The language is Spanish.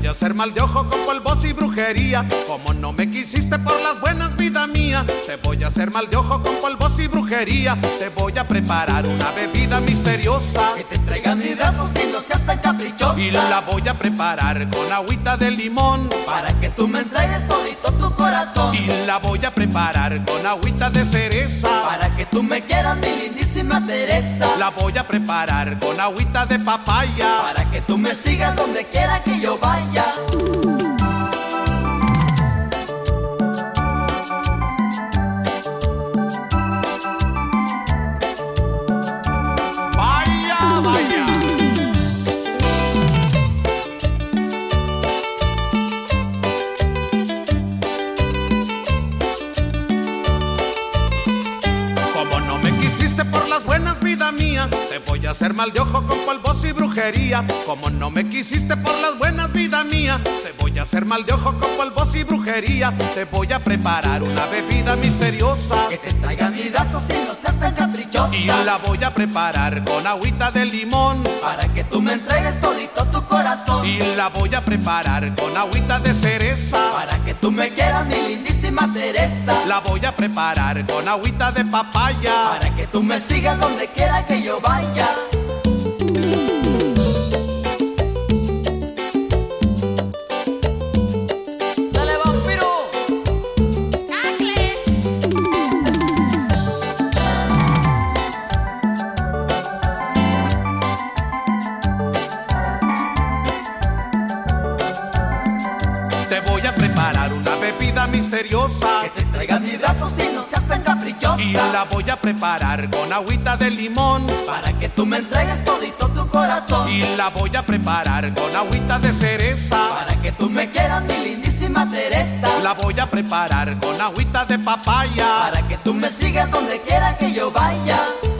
voy a hacer mal de ojo con polvos y brujería. Como no me quisiste por las buenas, vida mía, te voy a hacer mal de ojo con polvos y brujería. Te voy a preparar una bebida misteriosa que te traiga mis brazos y no seas tan caprichosa. Y la voy a preparar con agüita de limón para que tú me entregues todito tu corazón. Y la voy a preparar con agüita de cereza para que tú me quieras, mi lindísima Teresa. La voy a preparar con agüita de papaya para que tú me sigas donde quiera que yo vaya. Vaya, vaya. Como no me quisiste por las buenas, vida mía, te voy a hacer mal de ojo con polvos y brujería. Como no me quisiste por las buenas, vida mía, te voy a hacer mal de ojo con polvos y brujería. Te voy a preparar una bebida misteriosa que te traiga mis brazos y no seas tan caprichosa. Y la voy a preparar con agüita de limón para que tú me entregues todito tu corazón. Y la voy a preparar con agüita de cereza para que tú me quieras, mi lindísima Teresa. La voy a preparar con agüita de papaya para que tú me sigas donde quiera que yo vaya. ¡Dale, vampiro! ¡Cacle! Te voy a preparar una bebida misteriosa que te traiga mis brazos y no seas tan caprichosa. Y la voy a preparar con agüita de limón para que tú me entregues todito tu corazón. Y la voy a preparar con agüita de cereza para que tú me quieras, mi lindísima Teresa. La voy a preparar con agüita de papaya para que tú me sigas donde quiera que yo vaya.